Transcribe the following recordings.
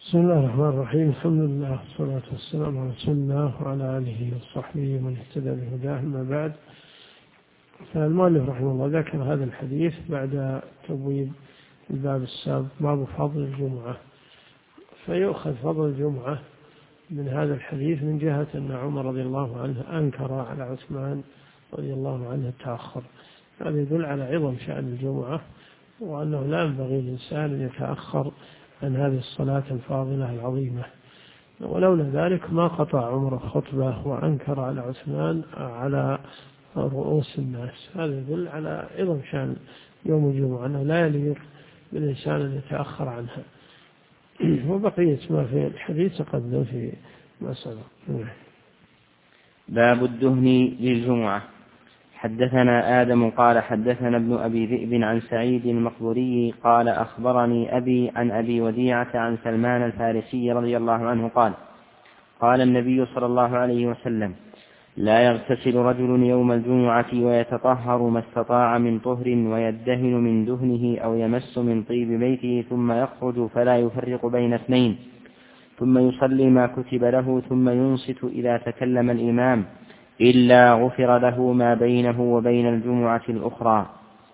بسم الله الرحمن الرحيم. الحمد لله والصلاة والسلام على رسول الله وعلى آله وصحبه ومن اهتدى بهداه. أما بعد، فالمؤلف رحمه الله ذكر هذا الحديث بعد تبويب الباب السابق، باب فضل الجمعة. فيؤخذ فضل الجمعة من هذا الحديث من جهة أن عمر رضي الله عنه أنكر على عثمان رضي الله عنه التأخر. هذا يدل على عظم شأن الجمعة، وأنه لا ينبغي للإنسان أن يتأخر عن هذه الصلاة الفاضلة العظيمة. ولولا ذلك ما قطع عمر الخطبة وأنكر على عثمان على رؤوس الناس. هذا يدل على عظم شأن يوم الجمعة، أنه لا يليق بالإنسان أن يتأخر عنها. وبقية ما في الحديث تقدم في ما سبق. باب الدهن للجمعة. حدثنا آدم قال حدثنا ابن أبي ذئب عن سعيد المقبوري قال أخبرني أبي عن أبي وديعة عن سلمان الفارسي رضي الله عنه قال قال النبي صلى الله عليه وسلم: لا يغتسل رجل يوم الجمعة ويتطهر ما استطاع من طهر ويدهن من دهنه أو يمس من طيب بيته ثم يخرج فلا يفرق بين اثنين، ثم يصلي ما كتب له ثم ينصت إذا تكلم الإمام إلا غفر له ما بينه وبين الجمعة الأخرى.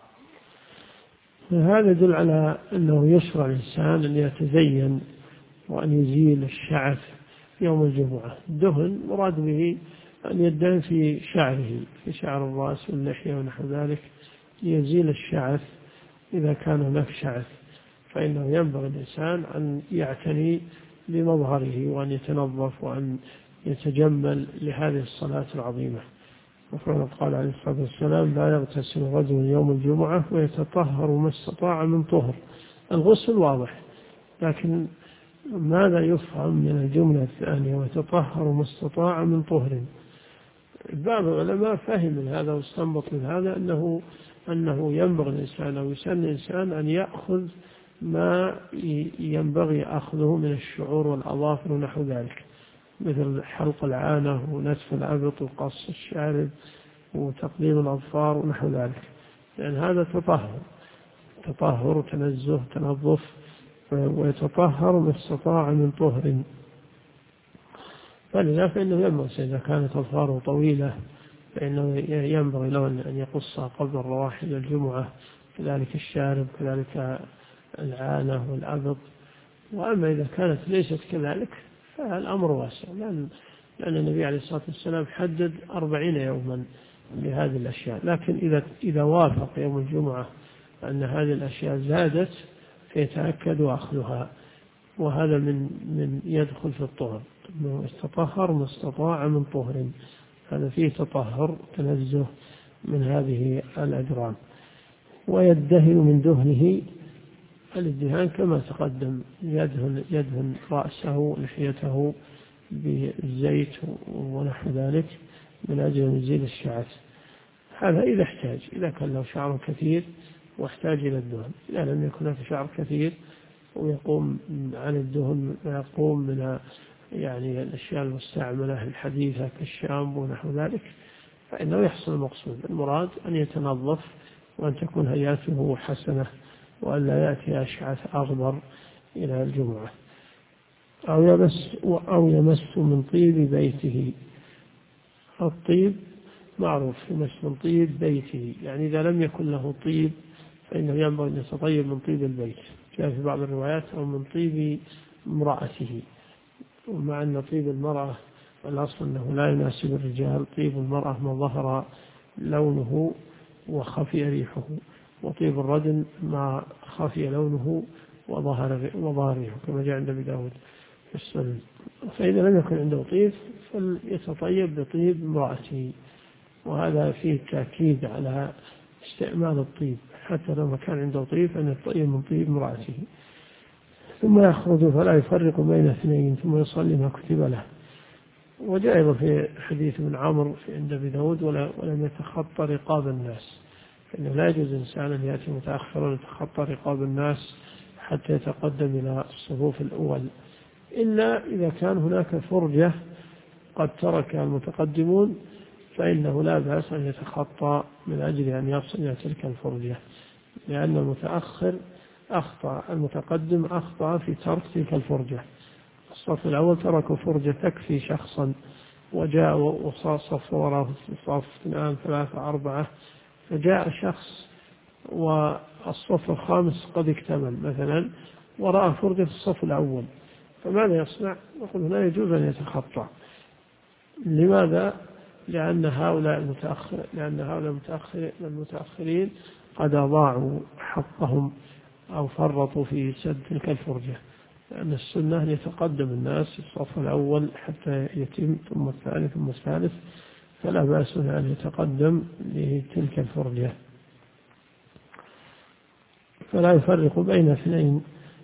هذا يدل على أنه يشرع الإنسان أن يتزين وأن يزيل الشعث يوم الجمعة. الدهن مراد به أن يدهن في شعره، في شعر الرأس واللحية ونحو ذلك، ليزيل الشعث إذا كان هناك شعث. فإنه ينبغي الإنسان أن يعتني بمظهره وأن يتنظف وأن يتجمل لهذه الصلاة العظيمة. وقد قال عليه الصلاة والسلام: لا يغتسل رجل يوم الجمعة ويتطهر ما استطاع من طهر. الغسل واضح، لكن ماذا يفهم من الجملة الثانية ويتطهر ما استطاع من طهر؟ بعض العلماء فهم من هذا واستنبط من هذا أنه ينبغي الإنسان أو يسن الإنسان أن يأخذ ما ينبغي أخذه من الشعور والأظافر ونحو ذلك، مثل حلق العانة ونتف العبط وقص الشارب وتقليم الأظفار ونحو ذلك، لأن هذا تطهر وتنزه تنظف. ويتطهر ما استطاع من طهر. فلذا فإنه ينبغي إذا كانت أظفاره طويلة فإنه ينبغي له أن يقصها قبل الرواح إلى الجمعة، كذلك الشارب، كذلك العانة والعبط. وأما إذا كانت ليست كذلك فالأمر واسع، لأن النبي عليه الصلاة والسلام حدد 40 يوما لهذه الأشياء. لكن إذا وافق يوم الجمعة أن هذه الأشياء زادت فيتأكد أخذها، وهذا من يدخل في الطهر، أنه يتطهر ما استطاع من طهر. هذا فيه تطهر تنزه من هذه الأجرام. ويدهن من دهنه، الادهان كما تقدم، يدهن رأسه لحيته بالزيت ونحو ذلك من أجل أن يزيل الشعث. هذا إذا احتاج، إذا كان له شعر كثير واحتاج إلى الدهن. إذا لم يكن له شعر كثير ويقوم عن الدهن ويقوم من الأشياء المستعملة الحديثة كالشامبو ونحو ذلك، فإنه يحصل المقصود. المراد أن يتنظف وأن تكون هيئته حسنة وأن لا يأتي أشعث أغبر إلى الجمعة. أو يمس من طيب بيته. الطيب معروف، يمس من طيب بيته، يعني إذا لم يكن له طيب فإنه ينبغي أن يتطيب من طيب البيت. جاء في بعض الروايات أو من طيب امرأته، ومع أن طيب المرأة الأصل أنه لا يناسب الرجال. طيب المرأة ما ظهر لونه وخفي ريحه، وطيب الرجل ما خفي لونه وظهر ريحه، كما جاء عند أبي داود في السنن. فإذا لم يكن عنده طيب فليتطيب بطيب امرأته. وهذا فيه تأكيد على استعمال الطيب، حتى لو ما كان عنده طيب أن يتطيب من طيب امرأته. ثم يخرج فلا يفرق بين اثنين ثم يصلي ما كتب له. وجاء في حديث ابن عمرو عند أبي داود: ولم يتخطى رقاب الناس. فإنه لا يجوز إنسان أن يأتي متأخرا يتخطى رقاب الناس حتى يتقدم إلى الصفوف الأول، إلا إذا كان هناك فرجة قد ترك المتقدمون، فإنه لا بأس أن يتخطى من أجل أن يصل إلى تلك الفرجة، لأن المتأخر أخطأ، المتقدم أخطأ في ترك تلك الفرجة. الصف الأول تركوا فرجة تكفي شخصا، وجاء وصف وراءه صف 2 3 4، فجاء شخص والصف الخامس قد اكتمل مثلا ورأى فرجة الصف الأول، فماذا يصنع؟ نقول لا يجوز أن يتخطى. لماذا؟ لأن هؤلاء المتأخرين قد أضاعوا حقهم أو فرطوا في سد تلك الفرجة، لأن السنة أن يتقدم الناس في الصف الأول حتى يتم، ثم الثاني ثم الثالث، فلا بأس أن يتقدم لتلك الفرجة. فلا يفرق بين اثنين،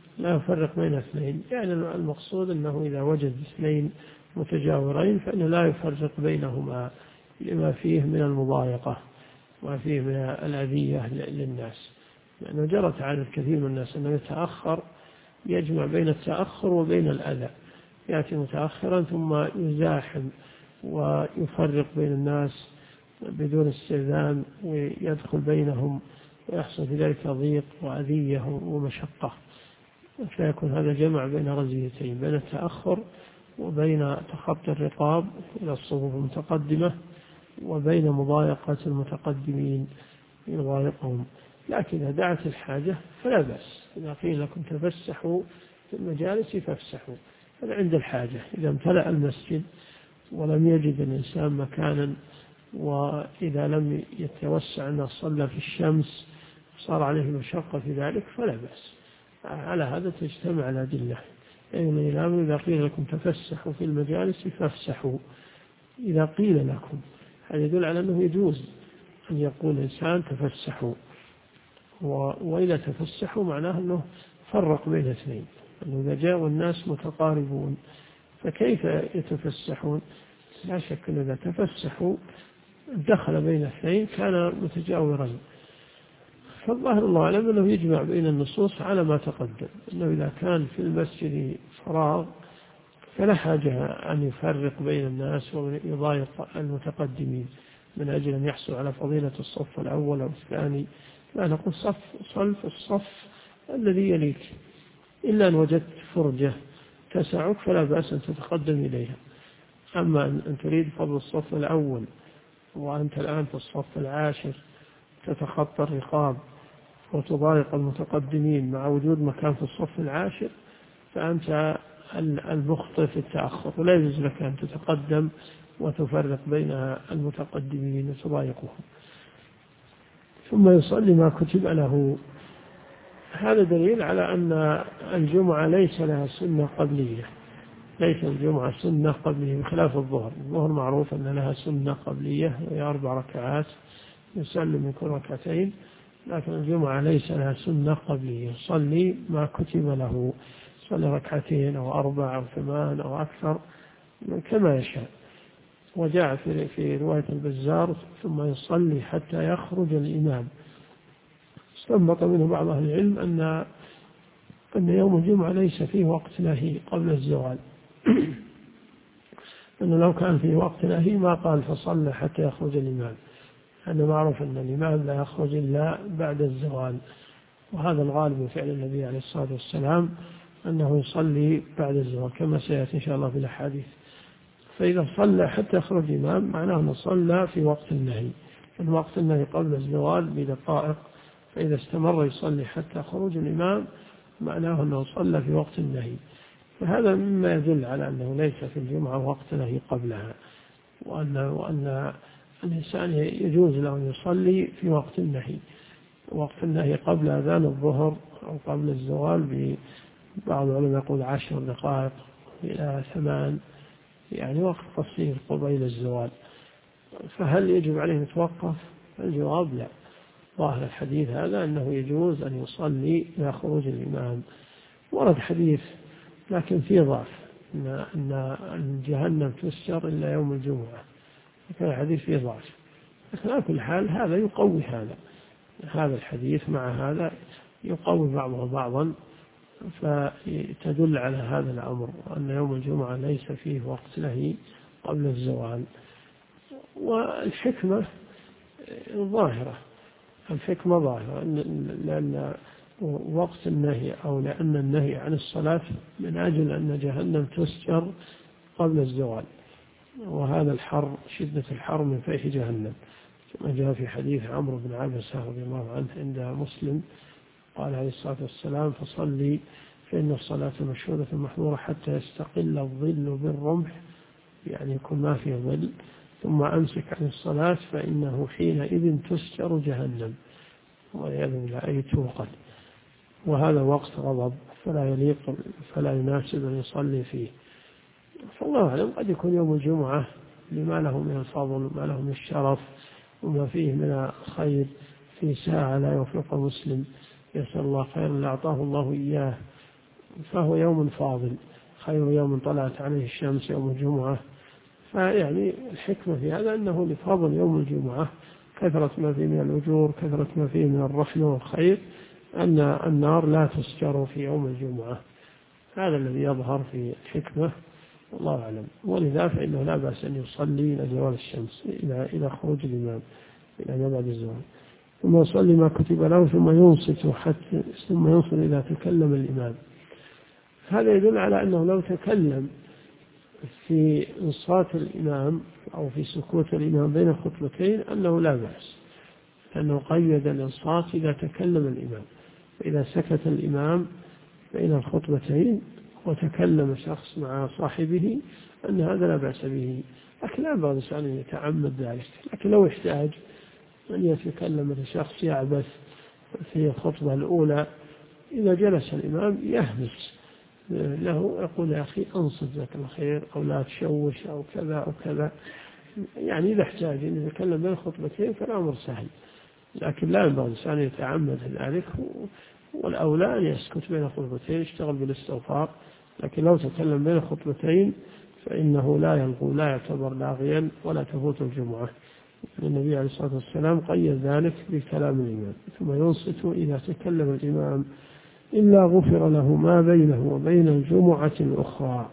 يعني المقصود أنه إذا وجد 2 متجاورين فإنه لا يفرق بينهما لما فيه من المضايقة وما فيه من الأذية للناس، لأنه جرت عادة كثير من الناس أنه يتأخر، يجمع بين التأخر وبين الأذى، يأتي متأخرا ثم يزاحم ويفرق بين الناس بدون استئذان ويدخل بينهم، ويحصل في ذلك ضيق وأذية ومشقة، فيكون هذا جمع بين رزيتين، بين التأخر وبين تخطي الرقاب إلى الصفوف المتقدمة، وبين مضايقة المتقدمين يضايقهم. لكن إذا دعت الحاجة فلا بأس، إذا قيل لكم تفسحوا في المجالس فافسحوا، هذا عند الحاجة. إذا امتلأ المسجد ولم يجد الإنسان مكانا، وإذا لم يتوسع أن صلى في الشمس صار عليه مشقة في ذلك فلا بأس. على هذا تجتمع الأدلة. يعني إذا قيل لكم تفسحوا في المجالس فافسحوا، إذا قيل لكم، هذا يدل على أنه يجوز أن يقول الإنسان تفسحوا، وإذا تفسحوا معناه أنه فرق بين 2، أنه إذا جاءوا الناس متقاربون فكيف يتفسحون؟ لا شك أن إذا تفسحوا دخل بين 2 كان متجاورين. فالظاهر الله أعلم أنه يجمع بين النصوص على ما تقدم، أنه إذا كان في المسجد فراغ فلا حاجة أن يفرق بين الناس ويضايق المتقدمين من أجل أن يحصل على فضيلة الصف الأول أو الثاني. لا، نقول صلف الصف الذي يليك، إلا أن وجدت فرجة تسعك فلا بأس أن تتقدم إليها. أما أن تريد فضل الصف الأول وأنت الآن في الصف العاشر تتخطى الرقاب وتضايق المتقدمين مع وجود مكان في الصف العاشر، فأنت المخطئ في التأخر، ولا يجوز لك أن تتقدم وتفرق بين المتقدمين وتضايقهم. ثم يصلي ما كتب له. هذا دليل على أن الجمعة ليس لها سنة قبلية، ليس الجمعة سنة قبلية بخلاف الظهر. الظهر معروف أن لها سنة قبلية وهي 4 ركعات يسلم من كل 2 ركعات، لكن الجمعة ليس لها سنة قبلية. صلي ما كتب له، صلي 2 ركعات أو 4 أو 8 أو أكثر كما يشاء. وجاء في رواية البزار ثم يصلي حتى يخرج الإمام. استنبط منه بعض أهل العلم أن يوم الجمعة ليس فيه وقت نهي قبل الزوال أنه لو كان فيه وقت نهي ما قال فصلى حتى يخرج الإمام، أنه معروف أن الإمام لا يخرج إلا بعد الزوال، وهذا الغالب من فعل النبي عليه الصلاة والسلام أنه يصلي بعد الزوال كما سيأتي إن شاء الله في الأحاديث. فإذا صلى حتى يخرج الإمام معناه أنه صلى في وقت النهي، الوقت النهي قبل الزوال بدقائق، فإذا استمر يصلي حتى خروج الإمام معناه أنه صلى في وقت النهي. فهذا مما يدل على أنه ليس في الجمعة وقت نهي قبلها، وأن الإنسان يجوز له أن يصلي في وقت النهي. وقت النهي قبل أذان الظهر أو قبل الزوال، بعض العلماء يقول 10 دقائق إلى 8، يعني وقت قصير قبيل الزوال. فهل يجب عليه يتوقف؟ الجواب لا. ظاهر الحديث هذا أنه يجوز أن يصلي إلى خروج الإمام. ورد حديث لكن فيه ضعف أن جهنم تسجر إلا يوم الجمعة، كان الحديث فيه ضعف. لكن على كل حال هذا يقوي هذا الحديث مع هذا يقوي بعضه بعضا، فتدل على هذا الأمر أن يوم الجمعة ليس فيه وقت نهي قبل الزوال. والحكمة ظاهرة، لأن وقت النهي أو لأن النهي عن الصلاة من أجل أن جهنم تسجر قبل الزوال، وهذا الحر شدة الحر من فيح جهنم، كما جاء في حديث عمرو بن عبسة رضي الله عنه عند مسلم قال عليه الصلاة والسلام: فصلي فإن الصلاة مشهودة محظورة حتى يستقل الظل بالرمح، يعني يكون ما فيه ظل، ثم أمسك عن الصلاة فإنه حينئذ تسجر جهنم، والعياذ بالله، أي توقد. وهذا وقت غضب فلا يليق فلا يناسب أن يصلي فيه. فالله أعلم، قد يكون يوم الجمعة لما له من الفضل وما له من الشرف وما فيه من الخير في ساعة لا يوفق مسلم يسأل الله خيرا لأعطاه الله إياه، فهو يوم فاضل خير يوم طلعت عليه الشمس يوم الجمعة. فيعني الحكمة في هذا أنه لفضل يوم الجمعة، كثرة ما فيه من الأجور، كثرة ما فيه من الرحمة والخير، أن النار لا تسجر في يوم الجمعة. هذا الذي يظهر في الحكمة، والله أعلم. ولذا فإنه لا بأس أن يصلي إلى زوال الشمس، إلى خروج الإمام، إلى ما بعد الزوال، ثم يصلي ما كتب له ثم ينصت إذا تكلم الإمام. هذا يدل على أنه لو تكلم في إنصات الإمام أو في سكوت الإمام بين الخطبتين أنه لا بأس، لأنه قيد الإنصات إذا تكلم الإمام. فإذا سكت الإمام بين الخطبتين وتكلم شخص مع صاحبه أن هذا لا بأس به، لكن لا بأس أن يتعمد ذلك. لكن لو احتاج أن يتكلم شخص يعبث في الخطبة الأولى، إذا جلس الإمام يهمس له يقول: يا أخي أنصت ذاك الخير، أو لا تشوش، أو كذا أو كذا. يعني إذا احتاج أن يتكلم بين الخطبتين فالأمر سهل، لكن لا ينبغي الإنسان يتعمد ذلك، والأولى أن يسكت بين الخطبتين يشتغل بالاستغفار. لكن لو تكلم بين الخطبتين فإنه لا يلغو، لا يعتبر لاغيا ولا تفوت الجمعة. النبي عليه الصلاة والسلام قيد ذلك بكلام الإمام: ثم ينصت إذا تكلم الإمام إلا غفر له ما بينه وبين الجمعة الأخرى.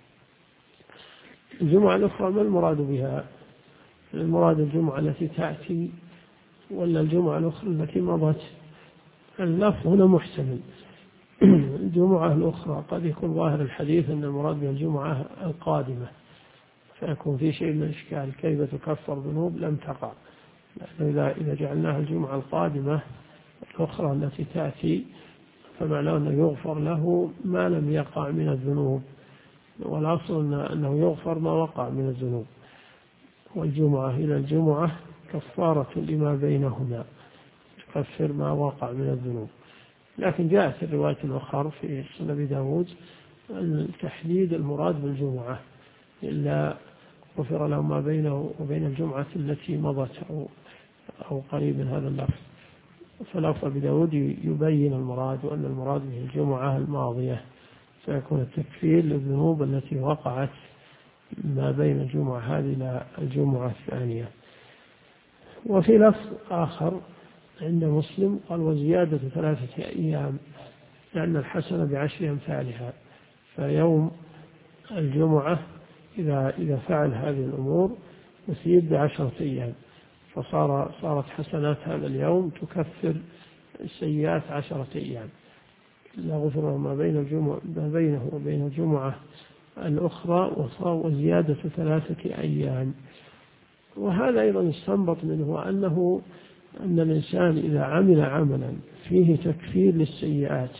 الجمعة الأخرى ما المراد بها؟ المراد الجمعة التي تأتي ولا الجمعة الأخرى التي مضت؟ اللفظ هنا محتمل. الجمعة الأخرى قد يكون ظاهر الحديث أن المراد بها الجمعة القادمة، فيكون في شيء من الإشكال: كيف تكفر ذنوب لم تقع؟ إذا جعلناها الجمعة القادمة الأخرى التي تأتي فمعناه أنه يغفر له ما لم يقع من الذنوب، والأصل أنه يغفر ما وقع من الذنوب. والجمعة إلى الجمعة كفارة لما بينهما، تكفر ما وقع من الذنوب. لكن جاءت الرواية الأخرى في سنن أبي داود تحديد المراد بالجمعة: إلا غفر له ما بينه وبين الجمعة التي مضت أو قريب من هذا اللفظ. فلفظ أبي داود يبين المراد، وأن المراد به الجمعة الماضية، فيكون التكفير للذنوب التي وقعت ما بين الجمعة هذه إلى الجمعة الثانية. وفي لفظ آخر عند مسلم قال: وزيادة 3 أيام، لأن الحسنة ب10 أمثالها. فيوم الجمعة إذا فعل هذه الأمور يزيد ب10 أيام، فصارت حسنات هذا اليوم تكفر السيئات 10 أيام. لا غفر ما بينه وبين الجمعة الأخرى، وزيادة 3 أيام. وهذا أيضا يستنبط منه أن الإنسان إذا عمل عملا فيه تكفير للسيئات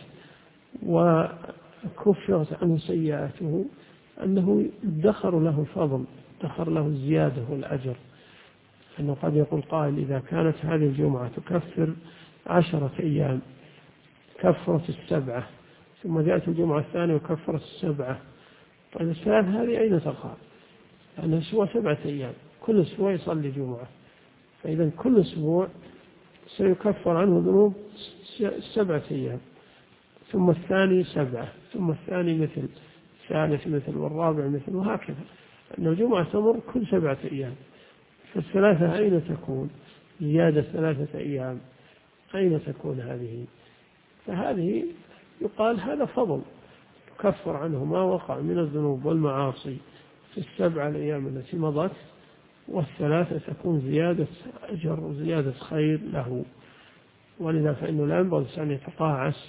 وكفرت عنه سيئاته أنه ادخر له الفضل، ادخر له الزيادة والأجر. أنه قد يقول قائل: إذا كانت هذه الجمعة تكفر 10 أيام كفرت 7، ثم جاءت الجمعة الثانية وكفرت 7، طيب الثلاث هذه أين تقع؟ لأن الأسبوع 7 أيام، كل أسبوع يصلي جمعة، فإذا كل أسبوع سيكفر عنه ذنوب 7 أيام، ثم الثاني 7، ثم الثاني مثل، الثالث مثل، والرابع مثل، وهكذا. أن الجمعة تمر كل 7 أيام، فالثلاثة أين تكون؟ زيادة 3 أيام أين تكون هذه؟ فهذه يقال هذا فضل تكفر عنه ما وقع من الذنوب والمعاصي في 7 الأيام التي مضت، والثلاثة تكون زيادة أجر وزيادة خير له. ولذا فإنه لا ينبغي أن يتقاعس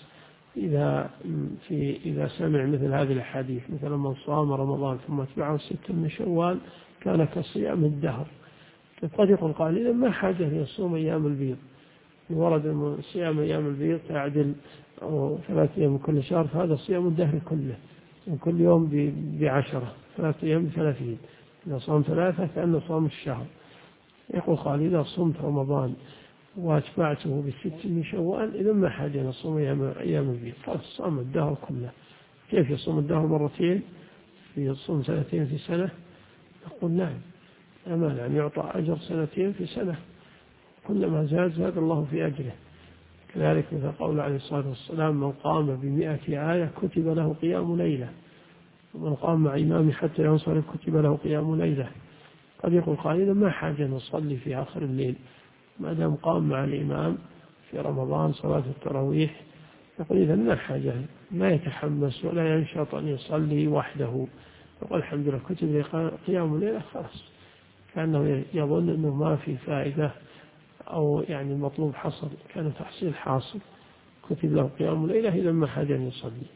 إذا سمع مثل هذه الأحاديث، مثلا من صام رمضان ثم اتبعه 6 من شوال كان كصيام الدهر. قد يقول قال إذا ما حاجة ليصوم أيام البيض، ورد صيام أيام البيض تعدل 3 أيام من كل شهر، فهذا صيام الدهر كله، من كل يوم ب10، 3 أيام ب30، إذا صام 3 كأنه صام الشهر. يقول قال إذا صمت رمضان واتبعته ب6 من شوال إذا ما حاجة نصوم أيام البيض، صام الدهر كله. كيف يصوم الدهر مرتين؟ يصوم 2 في سنة؟ يقول نعم، أمان أن يعطى أجر 2 في سنة، كلما زاد الله في أجره. كذلك مثل قول عليه الصلاة والسلام من قام ب100 آية كتب له قيام ليلة، ومن قام مع إمامه حتى ينصرف كتب له قيام ليلة. قد يقول قائلا ما حاجة نصلي في آخر الليل ما دام قام مع الإمام في رمضان صلاة التراويح، يقول إذا ما حاجة، ما يتحمس ولا ينشط أن يصلي وحده، يقول الحمد لله كتب لي قيام الليلة، خلاص، كأنه يظن أنه ما في فائدة أو يعني المطلوب حصل، كان تحصيل حاصل، كتب له قيام الليلة إذا ما حاجة أن يصلي.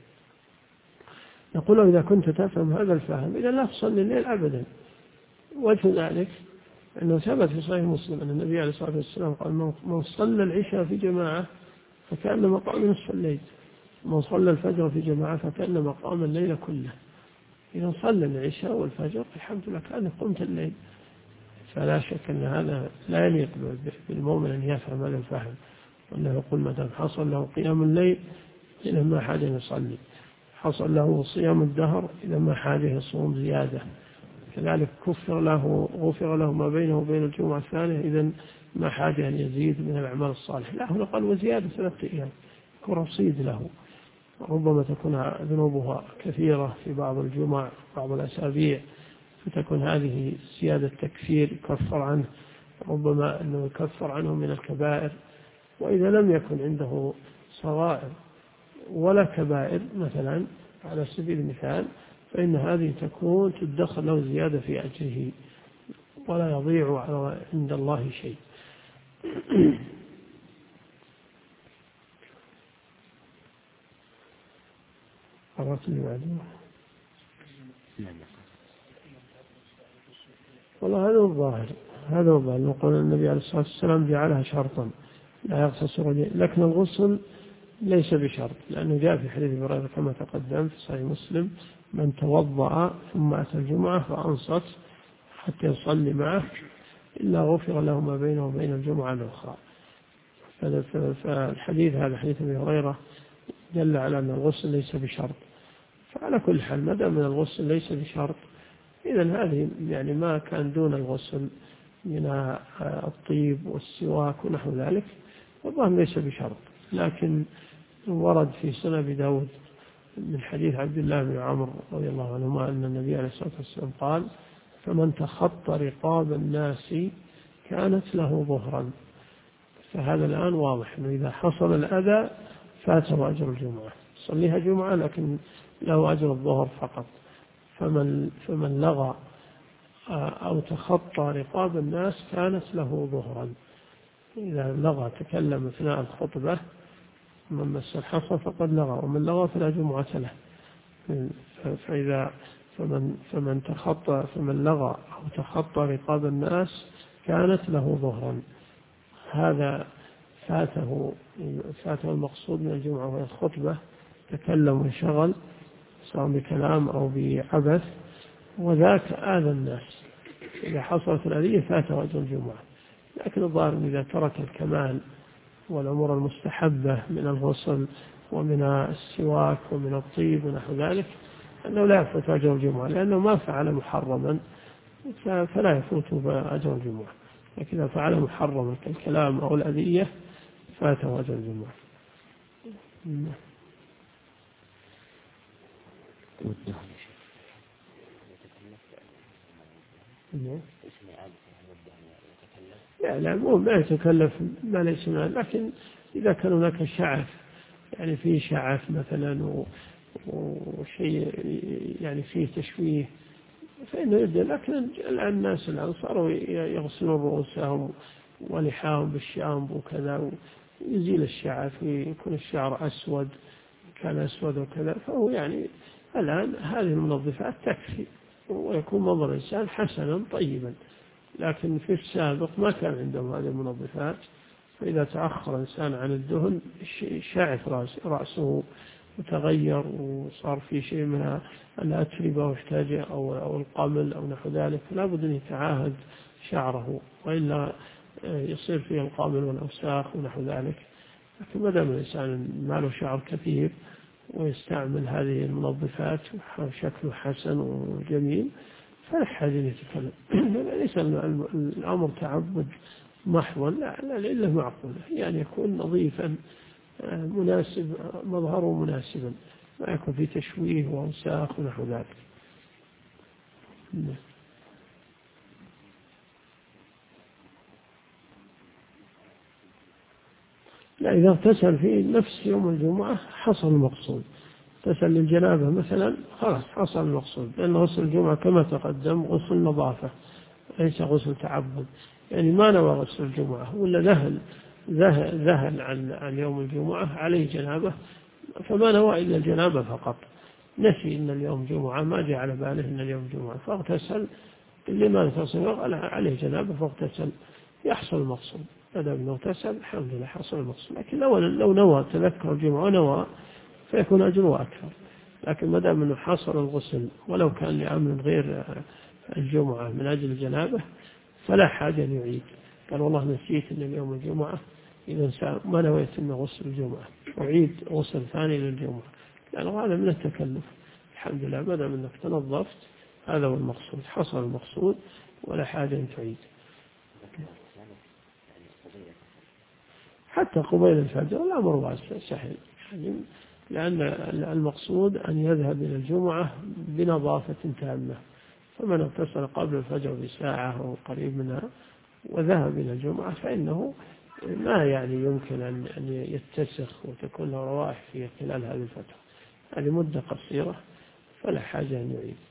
نقول إذا كنت تفهم هذا الفهم إذا لا تصلي الليل أبدا. وجه ذلك أنه ثبت في صحيح مسلم أن النبي عليه الصلاة والسلام قال من صلى العشاء في جماعة فكأنما قام نصف الليل، من صلى الفجر في جماعة فكأنما قام الليل كله. إذا صلى العشاء والفجر الحمد لله كأنك قمت الليل. فلا شك أن هذا لا يليق بالمؤمن أن يفهم هذا الفهم، وأنه يقول ما دام حصل له قيام الليل إذا ما حاجة يصلي، حصل له صيام الدهر إذا ما حاجة يصوم زيادة، كذلك غفر له ما بينه وبين الجمعة الثانية إذا ما حاجة أن يزيد من الأعمال الصالحة. لا، هنا قال وزيادة 3 أيام، يكون رصيد له. ربما تكون ذنوبها كثيرة في بعض الجمع بعض الأسابيع، فتكون هذه زيادة تكفير يكفر عنه، ربما أنه يكفر عنه من الكبائر. وإذا لم يكن عنده صغائر ولا كبائر مثلا على سبيل المثال، فإن هذه تكون تدخل له زيادة في أجره ولا يضيع عند الله شيء. والله هذا هو الظاهر نقول النبي عليه الصلاة والسلام جعلها شرطا لا يغتسل، لكن الغسل ليس بشرط، لأنه جاء في حديث أبي هريرة كما تقدم في صحيح مسلم من توضأ ثم أتى الجمعة فأنصت حتى يصلي معه إلا غفر له ما بينه وبين الجمعة الأخرى. فالحديث هذا حديث أبي هريرة دل على أن الغسل ليس بشرط. فعلى كل حال ما دام الغسل ليس بشرط، إذن هذه يعني ما كان دون الغسل من الطيب والسواك ونحو ذلك والله ليس بشرط. لكن ورد في سنن أبي داود من حديث عبد الله بن عمرو رضي الله عنهما أن النبي عليه الصلاة والسلام قال فمن تخطى رقاب الناس كانت له ظهرا. فهذا الآن واضح أنه إذا حصل الأذى فاته أجر الجمعة، صليها جمعة لكن له أجر الظهر فقط. فمن لغى أو تخطى رقاب الناس كانت له ظهرا. إذا لغى تكلم أثناء الخطبة من مس الحصى فقد لغى، ومن لغى فلا جمعة له. فمن لغى أو تخطى رقاب الناس كانت له ظهرا، هذا فاته المقصود من الجمعة وهي الخطبة، تكلم وانشغل سواء بكلام أو بعبث، وذاك آذى الناس. إذا حصلت الأذية فاته أجر الجمعة. لكن الظاهر إذا ترك الكمال والأمور المستحبة من الغسل ومن السواك ومن الطيب ونحو ذلك أنه لا يفوت أجر الجمعة، لأنه ما فعل محرما فلا يفوت أجر الجمعة. لكن إذا فعل محرما كالكلام أو الأذية فاته أجر الجمعة. لا مو ما يتكلف ما ليس منه، لكن إذا كان هناك شعث يعني فيه شعث مثلا وشيء يعني فيه تشويه فإنه يبدأ. لكن الآن الناس الآن صاروا يغسلون رؤوسهم ولحاهم بالشامبو وكذا يزيل الشعر، يكون الشعر أسود، كان أسود وكذا، فهو يعني الآن هذه المنظفات تكفي ويكون منظر الإنسان حسنا طيبا. لكن في السابق ما كان عندهم هذه المنظفات، فإذا تأخر الإنسان عن الدهن شعث رأسه وتغير وصار في شيء من الأتربة واحتاج أو القمل أو نحو ذلك، فلا بد أن يتعاهد شعره، وإلا يصير فيه القمل والأوساخ ونحو ذلك. لكن ما دام الإنسان ما له شعر كثير ويستعمل هذه المنظفات وشكله حسن وجميل فلا حاجة يتكلم. ليس الأمر تعبد محضا، لا إلا معقولة، يعني يكون نظيفا مناسب، مظهره مناسبا، ما يكون في تشويه وأوساخ ونحو ذلك. لا، إذا اغتسل في نفس يوم الجمعة حصل المقصود. اغتسل للجنابة مثلا خلاص حصل المقصود، لأن غسل الجمعة كما تقدم غسل نظافة ليس غسل تعبد. يعني ما نوى غسل الجمعة ولا ذهل عن يوم الجمعة عليه جنابة، فما نوى إلا الجنابة فقط، نسي إن اليوم جمعة، ما جاء على باله إن اليوم جمعة فاغتسل، اللي ما اغتسل عليه جنابة فاغتسل، يحصل المقصود. هذا أنه اغتسل الحمد لله حصل المقصود. لكن لو نوى تذكر الجمعة ونوى فيكون أجره أكثر. لكن ما دام أنه حصل الغسل ولو كان لأمر غير الجمعة من أجل الجنابة فلا حاجة أن يعيد. قال والله نسيت أن اليوم الجمعة، إذا ما نويت أنه غسل الجمعة أعيد غسل ثاني للجمعة، لأن هذا من التكلف. الحمد لله ما دام أنك تنظفت هذا هو المقصود، حصل المقصود ولا حاجة أن تعيد. حتى قبيل الفجر الأمر واسع سهل، لأن المقصود أن يذهب إلى الجمعة بنظافة تامة. فمن اغتسل قبل الفجر بساعة أو قريب منها وذهب إلى الجمعة فإنه ما يعني يمكن أن يتسخ وتكون له روائح في خلال هذه الفترة، هذه مدة قصيرة فلا حاجة أن يعيد.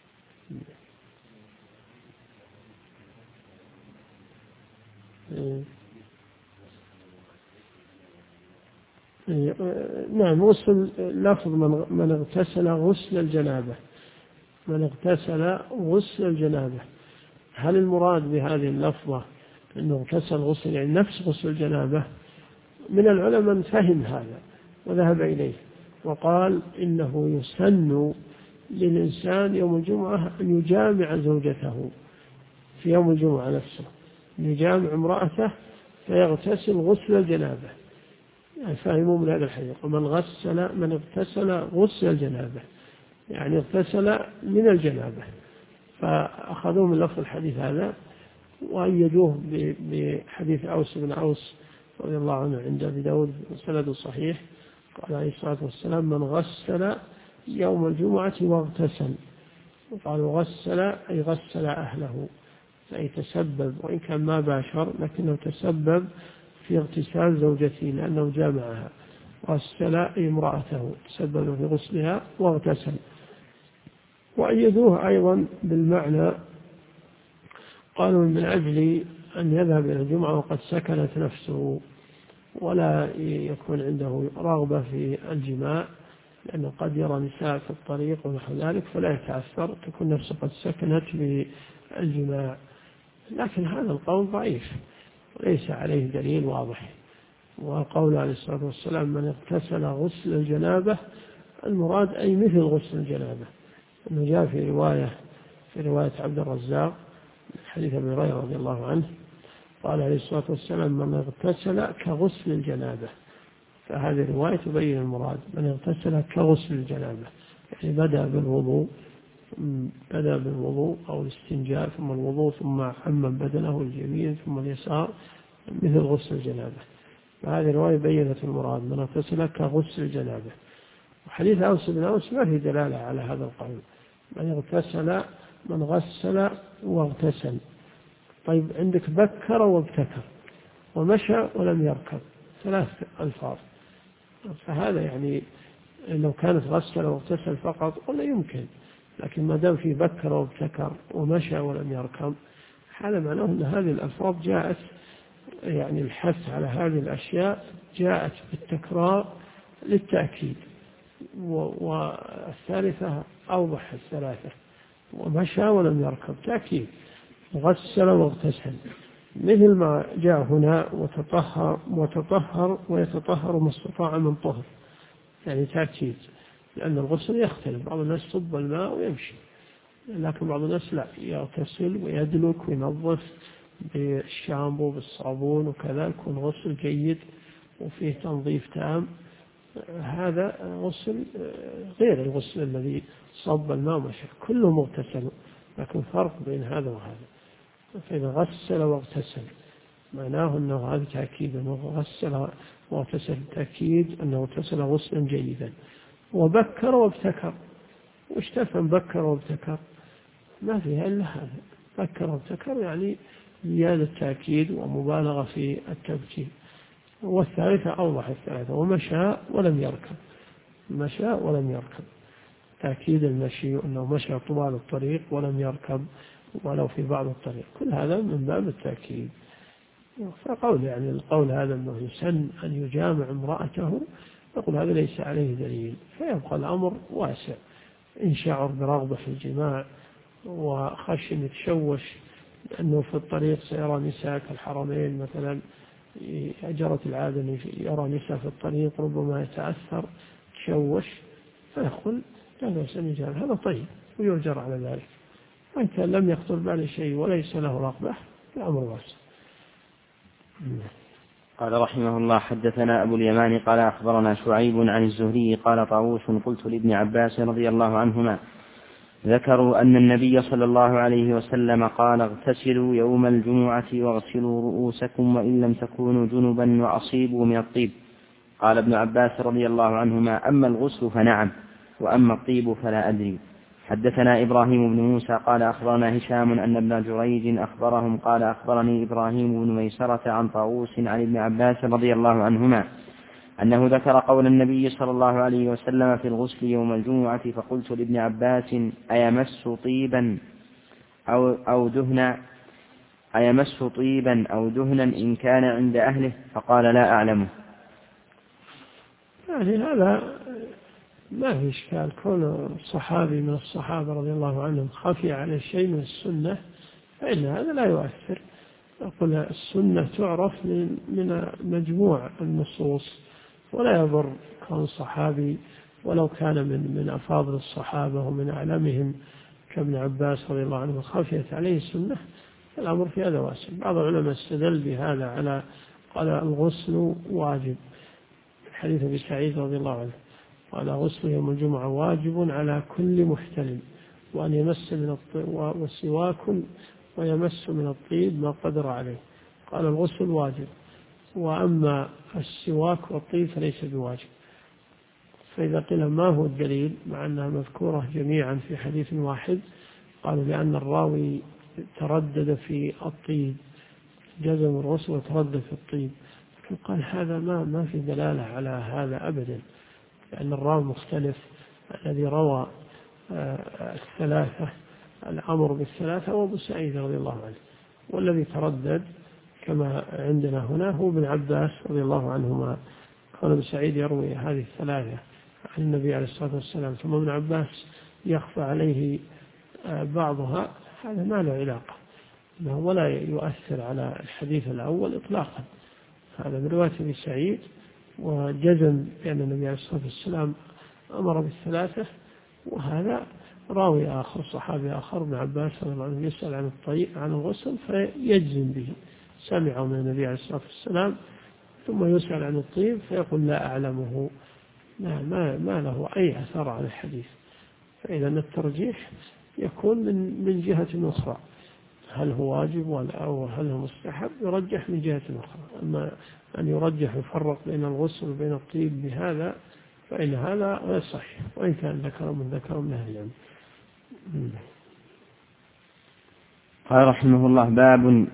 نعم، غسل لفظ من اغتسل غسل الجنابة، من اغتسل غسل الجنابة، هل المراد بهذه اللفظة أنه اغتسل غسل يعني نفس غسل الجنابة؟ من العلماء من فهم هذا وذهب إليه وقال إنه يسن للإنسان يوم الجمعة أن يجامع زوجته في يوم الجمعة نفسه، أن يجامع امرأته فيغتسل غسل الجنابة. يعني فهموا من هذا الحديث من اغتسل غسل الجنابة يعني اغتسل من الجنابة، فأخذوه من لفظ الحديث هذا وأيدوه بحديث أوس بن أوس رضي الله عنه عند أبي داود سند صحيح، قال عليه الصلاة والسلام من غسل يوم الجمعة واغتسل، وقالوا غسل أي غسل أهله، أي تسبب وإن كان ما باشر لكنه تسبب في اغتسال زوجته لأنه جامعها، غسل أي امرأته تسبب في غسلها واغتسل. وأيدوه أيضا بالمعنى قالوا من أجل أن يذهب إلى الجمعة وقد سكنت نفسه ولا يكون عنده رغبة في الجماع، لأنه قد يرى نساء في الطريق ونحو ذلك فلا يتأثر، تكون نفسه قد سكنت بالجماع. لكن هذا القول ضعيف وليس عليه دليل واضح. وقول عليه الصلاة والسلام من اغتسل غسل الجنابة المراد أي مثل غسل الجنابة، أنه جاء في رواية عبد الرزاق حديث أبي هريرة رضي الله عنه قال عليه الصلاة والسلام من اغتسل كغسل الجنابة، فهذه الرواية تبين المراد من اغتسل كغسل الجنابة، يعني بدأ بالوضوء أو الاستنجاء ثم الوضوء ثم عمم بدنه اليمين ثم اليسار مثل غسل الجنابة، فهذه الرواية بينت المراد من اغتسل كغسل الجنابة. وحديث أوس بن أوس ما في دلالة على هذا القول، من غسل واغتسل. طيب عندك بكر وابتكر ومشى ولم يركب 3 ألفاظ، فهذا يعني لو كانت غسل واغتسل فقط قلنا يمكن، لكن ما دام في بكر وابتكر ومشى ولم يركب هذا معناه أن هذه الألفاظ جاءت يعني الحث على هذه الأشياء جاءت بالتكرار للتأكيد. والثالثة أوضح الثلاثة، ومشى ولم يركب تأكيد، غسل واغتسل، مثل ما جاء هنا وتطهر ويتطهر ما استطاع من طهر، يعني تأكيد، لأن الغسل يختلف، بعض الناس صب الماء ويمشي، لكن بعض الناس لا، يغتسل ويدلك وينظف بالشامبو بالصابون وكذا، يكون غسل جيد وفيه تنظيف تام. هذا غسل غير الغسل الذي صب الماء ومشى، كله مغتسل، لكن فرق بين هذا وهذا. فإذا غسل واغتسل معناه أنه هذا تأكيد أنه غسل واغتسل، تأكيد أنه اغتسل غسلا جيدا. وبكر وابتكر، وش تفهم بكر وابتكر؟ ما فيها إلا هذا، بكر وابتكر يعني زيادة تأكيد ومبالغة في التبكير. والثالثة أوضح الثالثة، ومشى ولم يركب، مشى ولم يركب، تأكيد المشي أنه مشى طوال الطريق ولم يركب ولو في بعض الطريق، كل هذا من باب التأكيد. فقول يعني القول هذا أنه يسن أن يجامع امرأته، يقول هذا ليس عليه دليل، فيبقى الأمر واسع. إن شعر برغبة في الجماع وخش أن يتشوش أنه في الطريق سيرى نساء كالحرمين مثلا، جرت العادة أن يرى نساء في الطريق ربما يتأثر تشوش، فيقول لا بأس أن يجامع، هذا طيب ويؤجر على ذلك. وإن كان لم يخطر باله شيء وليس له رغبة الأمر واسع. قال رحمه الله: حدثنا أبو اليمان قال أخبرنا شعيب عن الزهري قال طاووس: قلت لابن عباس رضي الله عنهما: ذكروا أن النبي صلى الله عليه وسلم قال: اغتسلوا يوم الجمعة واغسلوا رؤوسكم وإن لم تكونوا جنبا وأصيبوا من الطيب. قال ابن عباس رضي الله عنهما: أما الغسل فنعم، وأما الطيب فلا أدري. حدثنا إبراهيم بن موسى قال أخبرنا هشام أن ابن جريج أخبرهم قال أخبرني إبراهيم بن ميسرة عن طاووس عن ابن عباس رضي الله عنهما أنه ذكر قول النبي صلى الله عليه وسلم في الغسل يوم الجمعة، فقلت لابن عباس: أيمس طيبا أو دهنا إن كان عند أهله؟ فقال: لا أعلمه. يعني هذا ما في إشكال، كون صحابي من الصحابة رضي الله عنهم خفي على شيء من السنة فإن هذا لا يؤثر. أقول السنة تعرف من مجموع النصوص، ولا يضر كون صحابي ولو كان من أفاضل الصحابة ومن أعلمهم كابن عباس رضي الله عنه خفيت عليه السنة، الأمر في هذا واسع. بعض العلماء استدل بهذا على قال الغسل واجب، حديث أبي سعيد رضي الله عنه قال: غسل يوم الجمعة واجب على كل محتلم، وأن يمس من الطيب والسواك ويمس من الطيب ما قدر عليه. قال الغسل واجب، وأما السواك والطيب فليس بواجب. فإذا قيل ما هو الدليل مع أنها مذكورة جميعا في حديث واحد، قالوا لأن الراوي تردد في الطيب، جزم الغسل وتردد في الطيب. قال هذا ما في دلالة على هذا أبدا، لأن الراوي مختلف، الذي روى الثلاثة الأمر بالثلاثة هو أبو سعيد رضي الله عنه، والذي تردد كما عندنا هنا هو ابن عباس رضي الله عنهما. كان ابن سعيد يروي هذه الثلاثة عن النبي عليه الصلاة والسلام، ثم ابن عباس يخفى عليه بعضها، هذا ما له علاقة ولا يؤثر على الحديث الأول إطلاقا. هذا من رواية ابن سعيد، وجزم بأن النبي عليه الصلاة والسلام أمر بالثلاثة. وهذا راوي آخر صحابي آخر ابن عباس رضي الله عنه يسأل عن الطيب عن الغسل فيجزم به، سمعه من النبي عليه الصلاة والسلام، ثم يسأل عن الطيب فيقول لا أعلمه، ما له أي أثر على الحديث. فإذا الترجيح يكون من جهة أخرى، هل هو واجب أو هل هو مستحب، يرجح من جهة أخرى. أما أن يرجح يفرق بين الغسل وبين الطيب بهذا فإن هذا غير صحيح، وإن كان ذكر من أهل العلم. قال رحمه الله: باب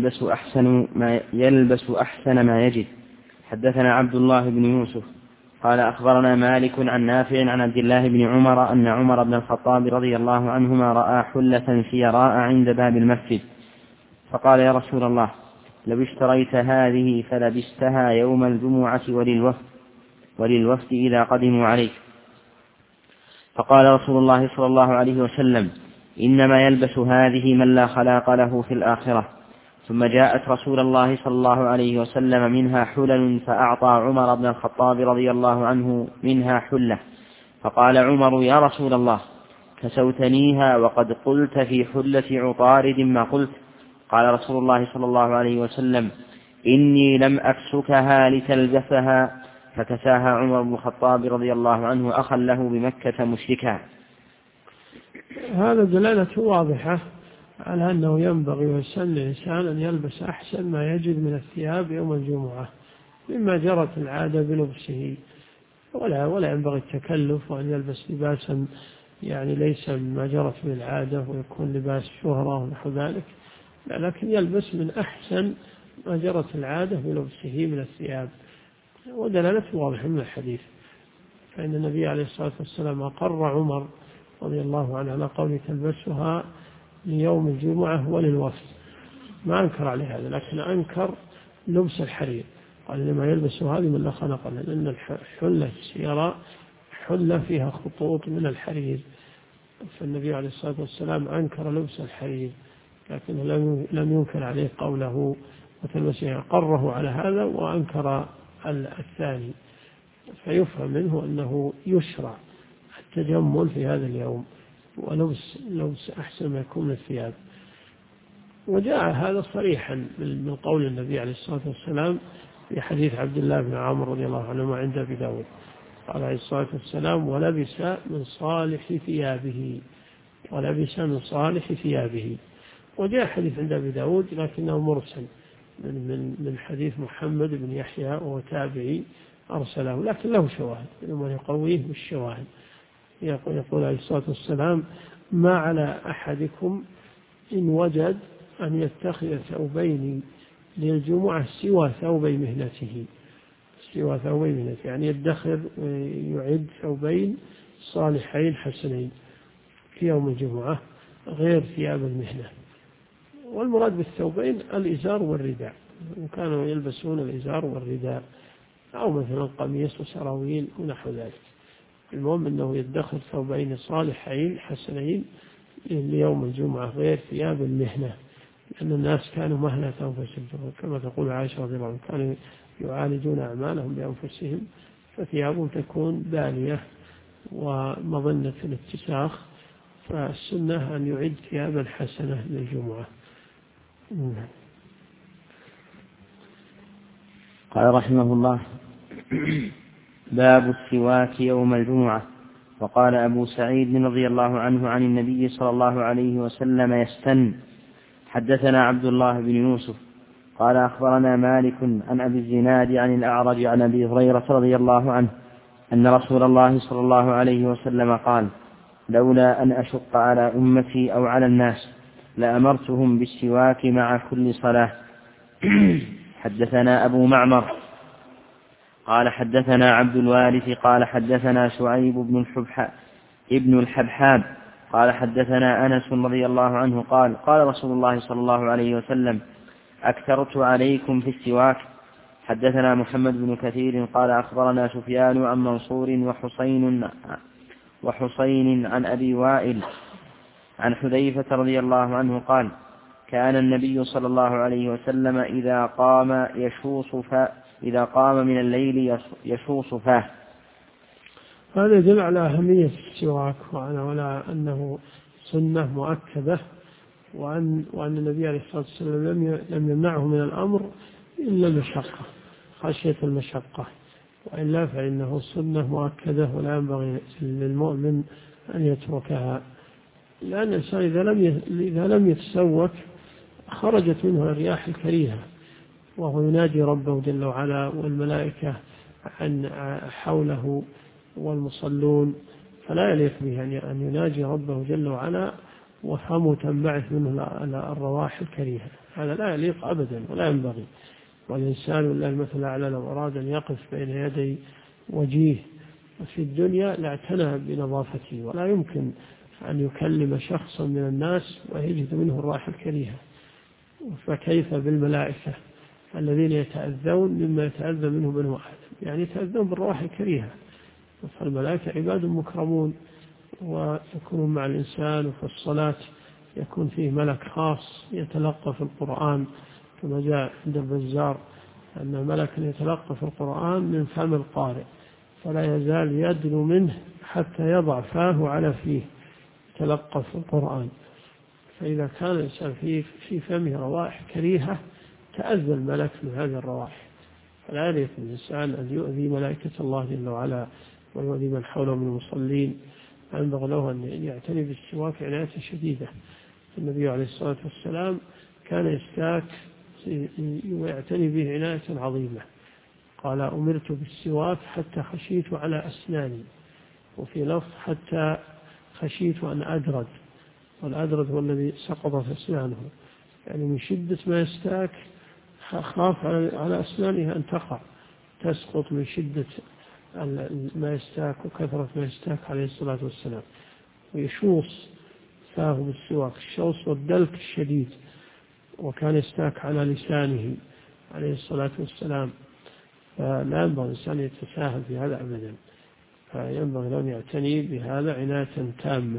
يلبس أحسن ما يجد. حدثنا عبد الله بن يوسف قال أخبرنا مالك عن نافع عن عبد الله بن عمر أن عمر بن الخطاب رضي الله عنهما رأى حلة سيراء عند باب المسجد، فقال: يا رسول الله، لو اشتريت هذه فلبستها يوم الجمعة وللوفد إذا قدموا عليك. فقال رسول الله صلى الله عليه وسلم: إنما يلبس هذه من لا خلاق له في الآخرة. ثم جاءت رسول الله صلى الله عليه وسلم منها حلل، فأعطى عمر بن الخطاب رضي الله عنه منها حلة. فقال عمر: يا رسول الله، كسوتنيها وقد قلت في حلة عطارد ما قلت. قال رسول الله صلى الله عليه وسلم: إني لم أكسكها لتلبسها. فكساها عمر بن الخطاب رضي الله عنه أخا له بمكة مشركا. هذا دلالة واضحة على أنه ينبغي ويسن الإنسان أن يلبس أحسن ما يجد من الثياب يوم الجمعة مما جرت العادة بلبسه، ولا ينبغي التكلف وأن يلبس لباسا يعني ليس مما جرت به العادة ويكون لباس شهرة ونحو ذلك، لكن يلبس من أحسن ما جرت العادة بلبسه من الثياب. ودلالته واضحة من الحديث، فإن النبي عليه الصلاة والسلام أقر عمر رضي الله عنه على قول تلبسها ليوم الجمعة وللوفد، ما أنكر عليه هذا، لكن أنكر لبس الحرير، قال إنما يلبس هذه من لا خلق له، لأن الحلة السيراء حلة فيها خطوط من الحرير، فالنبي عليه الصلاة والسلام أنكر لبس الحرير، لكن لم ينكر عليه قوله وتلبسها، قره على هذا وأنكر الثاني. فيفهم منه أنه يشرع التجمل في هذا اليوم ولبس أحسن ما يكون من الثياب. وجاء هذا صريحا من قول النبي عليه الصلاة والسلام في حديث عبد الله بن عمرو رضي الله عنهما عند أبي داود، قال عليه الصلاة والسلام: ولبس من صالح ثيابه. وجاء حديث عند أبي داود لكنه مرسل من حديث محمد بن يحيى وهو تابعي أرسله، لكن له شواهد ومن يقويه بالشواهد. يقول عليه الصلاة والسلام: ما على أحدكم إن وجد أن يتخذ ثوبين للجمعة سوى ثوبي مهنته، يعني يدخر ويعد ثوبين صالحين حسنين في يوم الجمعة غير ثياب المهنة. والمراد بالثوبين الإزار والرداء، كانوا يلبسون الإزار والرداء، أو مثلا قميص وسراويل ونحو ذلك. المهم أنه يدخر ثوبين صالحين حسنين ليوم الجمعة غير ثياب المهنة، لأن الناس كانوا مهنة أنفسهم كما تقول عائشة رضي الله عنها، كانوا يعالجون أعمالهم بأنفسهم، فثيابهم تكون بالية ومظنة الاتساخ، فالسنة أن يعد ثيابا حسنة للجمعة. قال رحمه الله: باب السواك يوم الجمعة. وقال أبو سعيد رضي الله عنه عن النبي صلى الله عليه وسلم: يستن. حدثنا عبد الله بن يوسف قال أخبرنا مالك عن أبي الزناد عن الأعرج عن أبي هريرة رضي الله عنه أن رسول الله صلى الله عليه وسلم قال: لولا أن أشق على أمتي أو على الناس لأمرتهم بالسواك مع كل صلاة. حدثنا أبو معمر قال حدثنا عبد الوارث قال حدثنا شعيب ابن الحبحاب قال حدثنا أنس رضي الله عنه قال: قال رسول الله صلى الله عليه وسلم: أكثرت عليكم في السواك. حدثنا محمد بن كثير قال أخبرنا سفيان عن منصور وحسين عن أبي وائل عن حذيفة رضي الله عنه قال: كان النبي صلى الله عليه وسلم إذا قام من الليل يشوص فاه. هذا يدل على أهمية السواك وعلى أنه سنة مؤكدة، وأن النبي عليه الصلاة والسلام لم يمنعه من الأمر إلا المشقة، خشية المشقة، وإلا فإنه سنة مؤكدة ولا ينبغي للمؤمن أن يتركها، لأن الإنسان إذا لم يتسوك خرجت منه الرياح الكريهة وهو يناجي ربه جل وعلا والملائكة عن حوله والمصلون، فلا يليق به أن يناجي ربه جل وعلا وفمه تنبعث منه الروائح الكريهة، هذا لا يليق أبدا ولا ينبغي. والإنسان لله المثل الأعلى لو أراد أن يقف بين يدي وجيه في الدنيا لاعتنى بنظافته، ولا يمكن أن يكلم شخصا من الناس ويجد منه الرائحة الكريهة، فكيف بالملائكة الذين يتأذون مما يتأذى منه بنو آدم، يعني يتأذون بالروائح الكريهة. فالملائكة عباد مكرمون ويكونون مع الإنسان، وفي الصلاة يكون فيه ملك خاص يتلقى في القرآن، كما جاء عند البزار أن ملكا يتلقى في القرآن من فم القارئ فلا يزال يدنو منه حتى يضع فاه على فيه يتلقى في القرآن. فإذا كان الإنسان في فمه روائح كريهة تأذى الملك من هذه الروائح، فلا يليق الإنسان أن يؤذي ملائكة الله جل وعلا ويؤذي من حوله من المصلين. ينبغي له أن يعتني بالسواك عناية شديدة. النبي عليه الصلاة والسلام كان يستاك ويعتني به عناية عظيمة. قال: أمرت بالسواك حتى خشيت على أسناني، وفي لفظ حتى خشيت أن أدرد، والأدرد هو الذي سقطت أسنانه، يعني من شدة ما يستاك خاف على أسنانه أن تقع تسقط من شدة ما يستاك وكثرة ما يستاك عليه الصلاة والسلام. ويشوص فاه بالسواك، الشوص والدلك الشديد، وكان يستاك على لسانه عليه الصلاة والسلام. فلا ينبغي الإنسان يتساهل في هذا أبدا، فينبغي أن يعتني بهذا عناية تامة،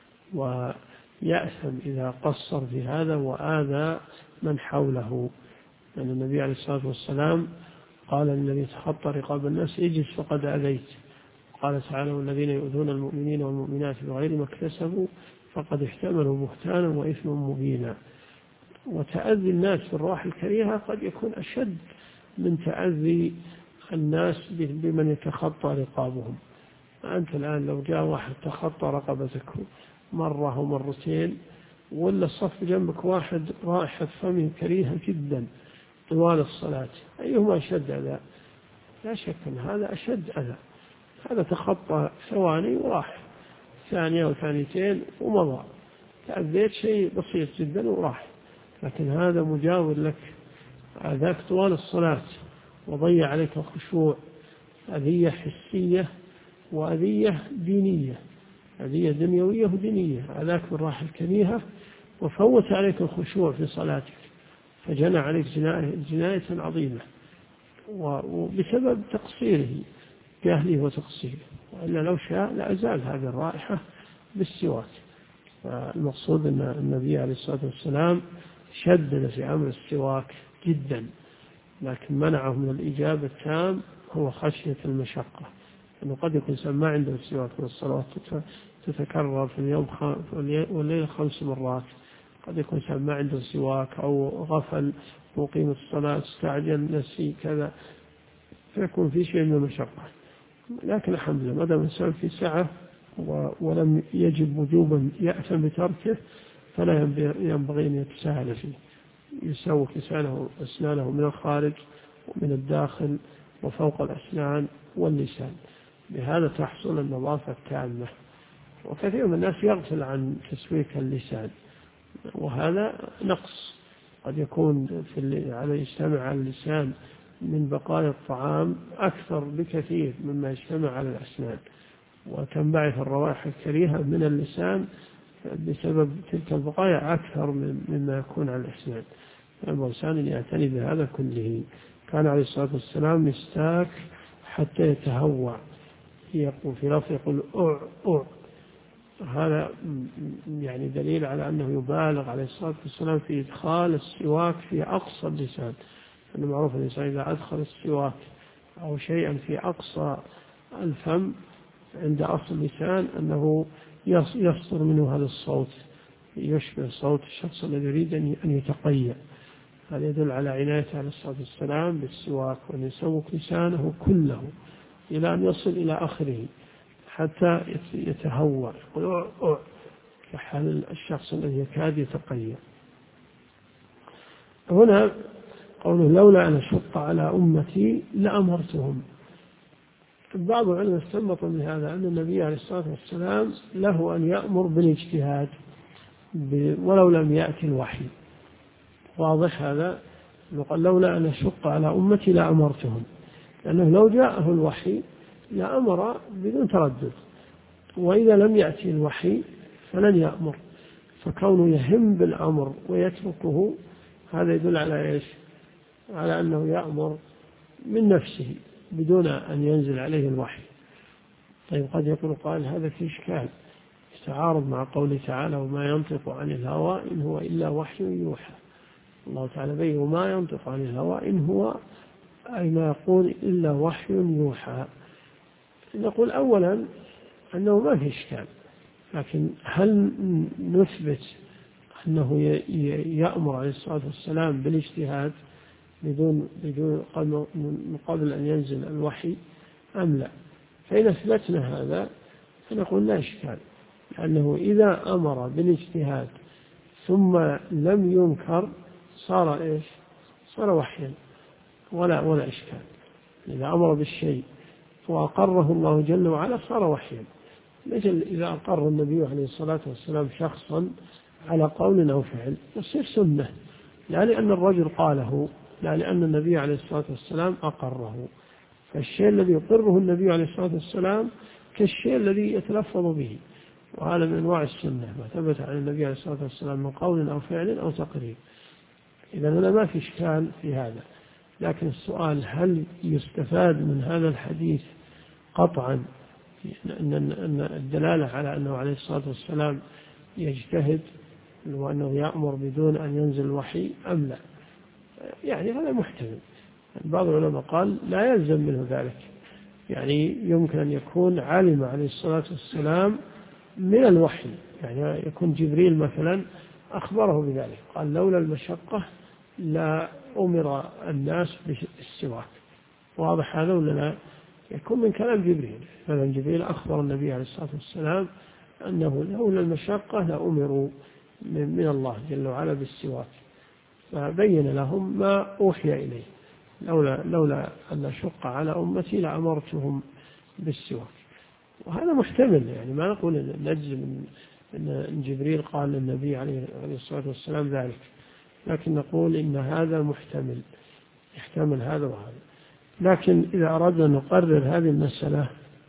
ويأثم إذا قصر في هذا وآذى من حوله. لأن النبي عليه الصلاة والسلام قال للذي تخطى رقاب الناس: اجلس فقد أذيت. قال تعالى: والذين يؤذون المؤمنين والمؤمنات بغير ما اكتسبوا فقد احتملوا بهتانا وإثما مبينا. وتأذي الناس بالروح الكريهة قد يكون أشد من تأذي الناس بمن يتخطى رقابهم. أنت الآن لو جاء واحد تخطى رقبتك مرة أو مرتين، ولا الصف جنبك واحد رائحة فمه كريهة جدا طوال الصلاة، أيهما أشد أذى؟ لا شك أن هذا أشد أذى. هذا تخطى ثواني وراح، ثانية وثانيتين ومضى، تأذيت شيء بسيط جدا وراح. لكن هذا مجاور لك، أذاك طوال الصلاة وضيع عليك الخشوع، أذية حسية وأذية دينية، أذية دنيوية ودينية. أذاك بالراحة الكريهة وفوت عليك الخشوع في صلاتك، فجنى عليك جناية عظيمة، وبسبب تقصيره جهله وتقصيره. وإلا لو شاء لأزال هذه الرائحة بالسواك. فالمقصود أن النبي عليه الصلاة والسلام شدد في أمر السواك جدا، لكن منعه من الإجابة التام هو خشية المشقة، أنه قد يكون ما عنده السواك من الصلاة تتكرر في اليوم والليلة 5 مرات، قد يكون ما عنده سواك أو غفل وقيم الصلاة استعجل نسي كذا، فيكون في شيء من المشقة. لكن الحمد لله ما دام الإنسان في سعة ولم يجب وجوبا يأثم بتركه، فلا ينبغي أن يتساهل فيه. يسوق أسنانه من الخارج ومن الداخل وفوق الأسنان واللسان، بهذا تحصل النظافة التامة. وكثير من الناس يغفل عن تسويك اللسان، وهذا نقص. قد يكون على يجتمع على اللسان من بقايا الطعام أكثر بكثير مما يجتمع على الأسنان، وتنبعث الروائح الكريهة من اللسان بسبب تلك البقايا أكثر مما يكون على الأسنان. الإنسان يعتني بهذا كله. كان عليه الصلاة والسلام يستاك حتى يتهوى، يقول في لفظ يقول أع. هذا يعني دليل على أنه يبالغ عليه الصلاة والسلام في إدخال السواك في أقصى اللسان. أنه معروف الإنسان إذا أدخل السواك أو شيئا في أقصى الفم عند أصل اللسان أنه يصدر منه هذا الصوت، يشبه صوت الشخص الذي يريد أن يتقيأ. هذا يدل على عنايته عليه الصلاة والسلام بالسواك، وأن يسوق لسانه كله إلى أن يصل إلى آخره حتى يتهوى كحال الشخص الذي يكاد يتقيأ. هنا قوله: لولا أن أشق على أمتي لأمرتهم. بعض العلماء استنبط من هذا أن النبي عليه الصلاة والسلام له أن يأمر بالاجتهاد ولو لم يأتي الوحي. واضح هذا؟ قال: لولا أن أشق على أمتي لأمرتهم، لأنه لو جاءه الوحي لأمر بدون تردد، وإذا لم يأتي الوحي فلن يأمر. فكونه يهم بالأمر ويتركه هذا يدل على إيش؟ على أنه يأمر من نفسه بدون أن ينزل عليه الوحي. طيب قد يكون قال هذا في إشكال يتعارض مع قوله تعالى وما ينطق عن الهوى إن هو إلا وحي يوحى. الله تعالى بين وما ينطق عن الهوى إن هو أي ما يقول إلا وحي يوحى. نقول أولا أنه ما في إشكال، لكن هل نثبت أنه يأمر عليه الصلاة والسلام بالاجتهاد بدون قبل أن ينزل الوحي أم لا؟ فإن أثبتنا هذا فنقول لا إشكال، لأنه إذا أمر بالاجتهاد ثم لم ينكر صار إيش؟ صار وحيا ولا إشكال. إذا أمر بالشيء وأقره الله جل وعلا صار وحيا، مثل إذا أقر النبي عليه الصلاة والسلام شخصا على قول أو فعل يصير سنة، لا لأن الرجل قاله، لا لأن النبي عليه الصلاة والسلام أقره. فالشيء الذي يقره النبي عليه الصلاة والسلام كالشيء الذي يتلفظ به، وهذا من أنواع السنة ما ثبت عن النبي عليه الصلاة والسلام من قول أو فعل أو تقرير. إذا هنا ما في إشكال في هذا، لكن السؤال هل يستفاد من هذا الحديث قطعا أن الدلالة على أنه عليه الصلاة والسلام يجتهد وأنه يأمر بدون أن ينزل الوحي أم لا؟ يعني هذا محتمل. بعض العلماء قال لا يلزم منه ذلك، يعني يمكن أن يكون علم عليه الصلاة والسلام من الوحي، يعني يكون جبريل مثلا أخبره بذلك قال لولا المشقة لا أمر الناس بالسواك. واضح هذا ولا لا؟ يكون من كلام جبريل، مثلا جبريل أخبر النبي عليه الصلاة والسلام أنه لولا المشقة لأمروا من الله جل وعلا بالسواك، فبين لهم ما أوحي إليه لولا أن أشق على أمتي لأمرتهم بالسواك. وهذا محتمل، يعني ما نقول نجزم أن جبريل قال للنبي عليه الصلاة والسلام ذلك، لكن نقول إن هذا محتمل، يحتمل هذا وهذا. لكن إذا أردنا أن نقرر هذه المسألة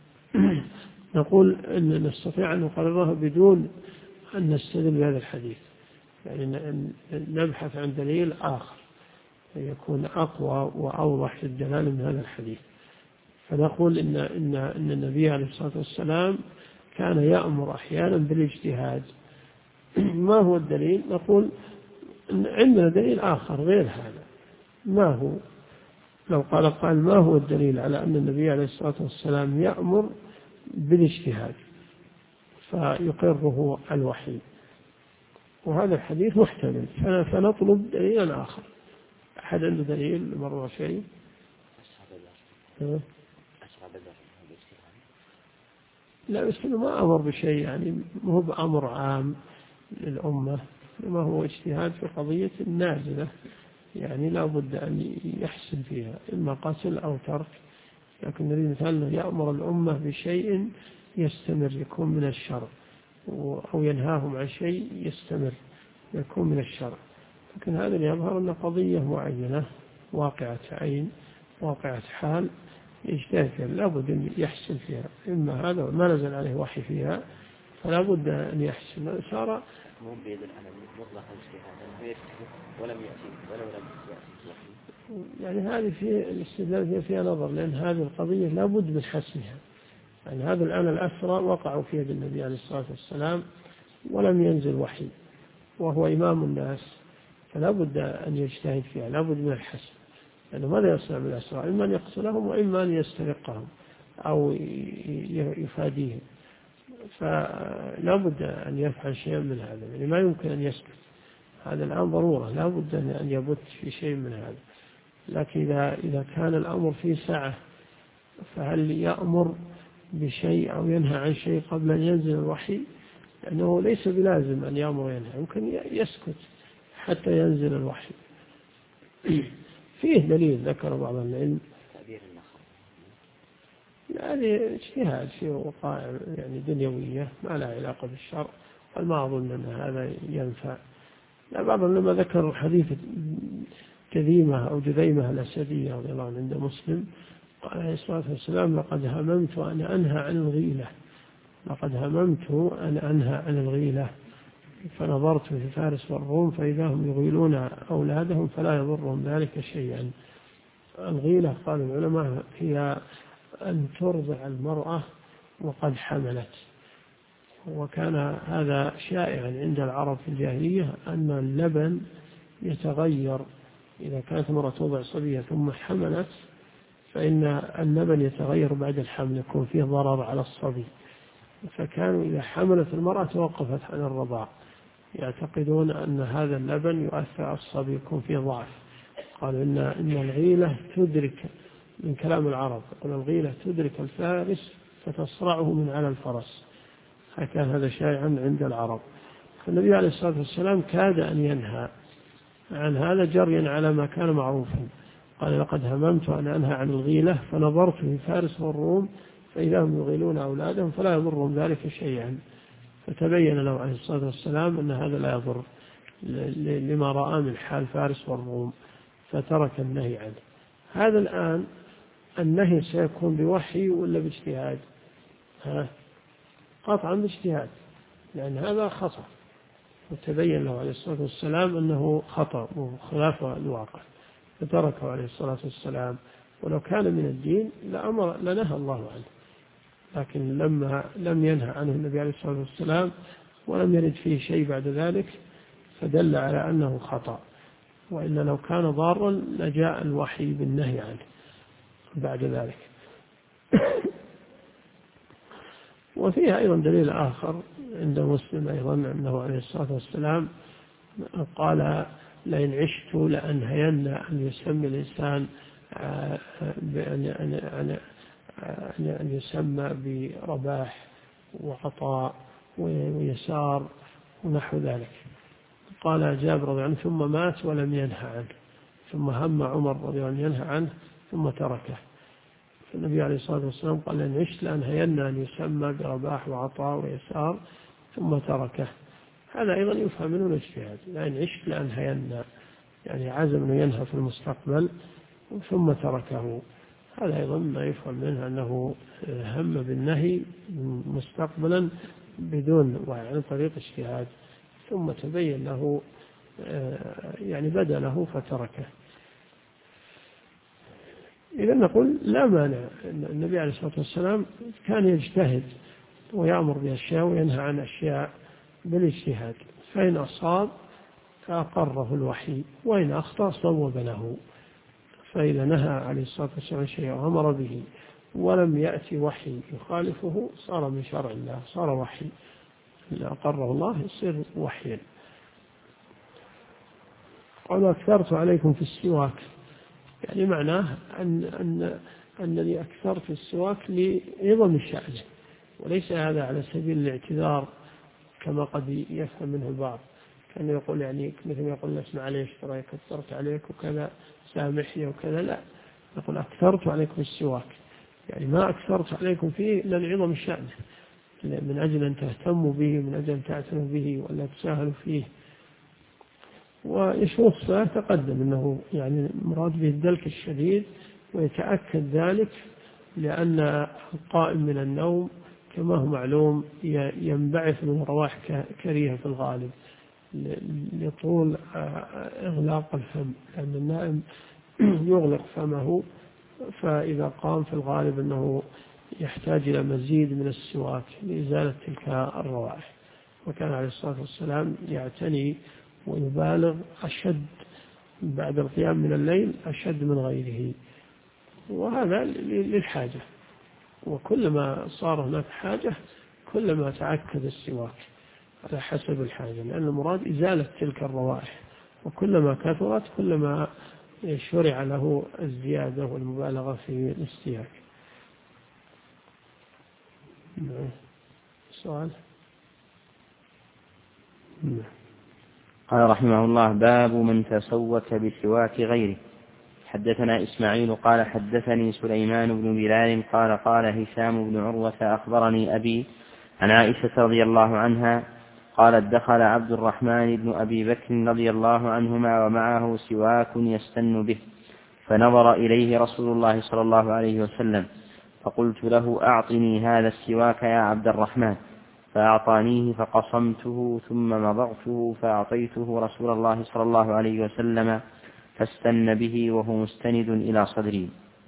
نقول أن نستطيع أن نقررها بدون أن نستدل بهذا الحديث، يعني نبحث عن دليل آخر يكون أقوى وأوضح في الدلالة من هذا الحديث. فنقول إن النبي عليه الصلاة والسلام كان يأمر أحيانا بالاجتهاد. ما هو الدليل؟ نقول عندنا دليل آخر غير هذا. ما هو؟ لو قال ما هو الدليل على أن النبي عليه الصلاة والسلام يأمر بالاجتهاد فيقره الوحي؟ وهذا الحديث محتمل، فنطلب دليلا آخر. أحد عنده دليل مرة شيء؟ لا، بس ما أمر بشيء، يعني مو بأمر عام للأمة، ما هو اجتهاد في قضية نازلة، يعني لا بد أن يحسن فيها إما قتل أو ترك. لكن نريد مثلا يأمر الأمة بشيء يستمر يكون من الشرع، أو ينهاهم عن شيء يستمر يكون من الشرع. لكن هذا يظهر أن قضية معينة واقعة عين واقعة حال يجتهد فيها، لا بد أن يحسن فيها، إما هذا ما نزل عليه وحي فيها فلا بد أن يحسن. صار مو بيد العلم مطلق الاجتهاد ولم يأتي يعني هذه في الاستدلال فيها نظر، لأن هذه القضية لا بد من حسمها. يعني هذا الآن الأسرى وقعوا في يد النبي عليه الصلاة والسلام ولم ينزل وحي وهو إمام الناس، فلا بد أن يجتهد فيها، لا بد من الحسم، لأنه ماذا يصنع بالأسرى؟ إما أن يقتلهم وإما أن يسترقهم أو يفاديهم، فلا بد أن يفعل شيئا من هذا، يعني ما يمكن أن يسكت. هذا الآن ضرورة، لا بد أن يبت في شيء من هذا. لكن إذا كان الأمر في سعة فهل يأمر بشيء أو ينهى عن شيء قبل أن ينزل الوحي؟ لأنه ليس بلازم أن يأمر وينهى، يمكن يسكت حتى ينزل الوحي. فيه دليل ذكر بعض العلم، يعني اجتهاد في وقائع يعني دنيوية ما لها علاقة بالشرع، وما أظن أن هذا ينفع. لا، بعض العلماء ذكر حديث كذيمة أو جذيمة الأسدية رضي الله عنه عند مسلم قال عليه الصلاة والسلام لقد هممت أن أنهى عن الغيلة، لقد هممت أن أنهى عن الغيلة، فنظرت في فارس والروم فإذا هم يغيلون أولادهم فلا يضرهم ذلك شيئا. الغيلة قال العلماء هي أن ترضع المرأة وقد حملت، وكان هذا شائعا عند العرب في الجاهلية أن اللبن يتغير إذا كانت المرأة توضع صبية ثم حملت، فإن اللبن يتغير بعد الحمل يكون فيه ضرر على الصبي، فكانوا إذا حملت المرأة توقفت عن الرضاع، يعتقدون أن هذا اللبن يؤثر على الصبي يكون فيه ضعف. قالوا إن الغيلة تدرك، من كلام العرب يقول الغيلة تدرك الفارس فتصرعه من على الفرس، كان هذا شائعا عند العرب. فالنبي عليه الصلاة والسلام كاد أن ينهى عن هذا جريا على ما كان معروفا. قال لقد هممت أن أنهى عن الغيلة فنظرت في فارس والروم فإذا هم يغيلون أولادهم فلا يضرهم ذلك شيئا، فتبين له عليه الصلاة والسلام أن هذا لا يضر لما رأى من حال فارس والروم فترك النهي عنه. هذا الآن النهي سيكون بوحي ولا باجتهاد؟ قطعا باجتهاد، لأن هذا خطأ، وتبين له عليه الصلاة والسلام أنه خطأ وخلاف الواقع فتركه عليه الصلاة والسلام. ولو كان من الدين لنهى الله عنه، لكن لما لم ينهى عنه النبي عليه الصلاة والسلام ولم يرد فيه شيء بعد ذلك فدل على أنه خطأ، وإلا لو كان ضارا لجاء الوحي بالنهي عنه بعد ذلك. وفيها أيضا دليل آخر عند مسلم أيضا أنه عليه الصلاة والسلام قال لئن عشت لأنهين أن يسمى الإنسان أن يسمى برباح وعطاء ويسار ونحو ذلك. قال جابر رضي الله عنه ثم مات ولم ينهى عنه، ثم هم عمر رضي الله عنه ينهى عنه ثم تركه. فالنبي عليه الصلاة والسلام قال لئن عشت لأنهين أن يسمى برباح وعطاء ويسار ثم تركه. هذا أيضا يفهم منه الاجتهاد، لأن عشت لأنهين يعني عزم أنه ينهى في المستقبل ثم تركه. هذا أيضا ما يفهم منه أنه هم بالنهي مستقبلا بدون عن طريق اجتهاد، ثم تبين له يعني بدا له فتركه. إذا نقول لا مانع، النبي عليه الصلاة والسلام كان يجتهد ويأمر بأشياء وينهى عن أشياء بالاجتهاد، فإن أصاب فأقره الوحي وإن أخطأ صوب له. فإذا نهى عليه الصلاة والسلام شيئا وأمر به ولم يأتي وحي يخالفه صار من شرع الله، صار وحي، إذا أقره الله يصير وحيا. قال أكثرت عليكم في السواك، يعني معناه أنني أكثرت السواك لعظم الشأن، وليس هذا على سبيل الاعتذار كما قد يفهم منه البعض، كان يقول يعني مثل ما يقول اسمع عليك ترى كثرت عليك وكذا سامحني وكذا، لا، نقول أكثرت عليكم السواك، يعني ما أكثرت عليكم فيه إلا لعظم الشأن، من أجل أن تهتموا به، من أجل أن تعتنوا به ولا تساهلوا فيه. ويشوف الصلاة تقدم أنه يعني مراد به الدلك الشديد، ويتأكد ذلك لأن القائم من النوم كما هو معلوم ينبعث من رواح كريهة في الغالب لطول إغلاق الفم، لأن النائم يغلق فمه، فإذا قام في الغالب أنه يحتاج إلى مزيد من السواك لإزالة تلك الروائح. وكان عليه الصلاة والسلام يعتني ويبالغ أشد بعد القيام من الليل أشد من غيره، وهذا للحاجة، وكلما صار هناك حاجة كلما تعكد السواك على حسب الحاجة، لأن المراد إزالة تلك الروائح، وكلما كثرت كلما شرع له الزيادة والمبالغة في الاستياك. سؤال؟ قال رحمه الله باب من تسوك بسواك غيره. حدثنا إسماعيل قال حدثني سليمان بن بلال قال هشام بن عروة أخبرني أبي عن عائشة رضي الله عنها قالت دخل عبد الرحمن بن أبي بكر رضي الله عنهما ومعه سواك يستن به، فنظر إليه رسول الله صلى الله عليه وسلم، فقلت له أعطني هذا السواك يا عبد الرحمن، فأعطانيه فقصمته ثم مضغته فأعطيته رسول الله صلى الله عليه وسلم فاستن به وهو مستند إلى صدري.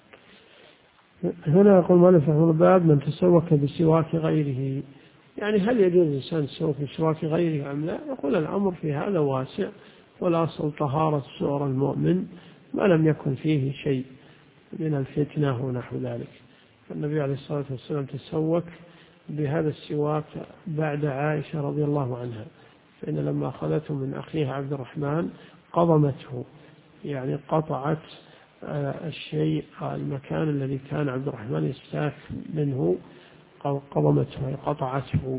هنا يقول مؤلف رحمه الله باب من تسوك بسواك غيره، يعني هل يجوز الإنسان التسوك بسواك غيره أم لا؟ يقول الأمر في هذا واسع، والأصل طهارة سؤر المؤمن ما لم يكن فيه شيء من الفتنة ونحو ذلك. النبي عليه الصلاة والسلام تسوك بهذا السواك بعد عائشة رضي الله عنها، فإن لما أخذته من أخيه عبد الرحمن قضمته، يعني قطعت الشيء المكان الذي كان عبد الرحمن يستاك منه، قضمته قطعته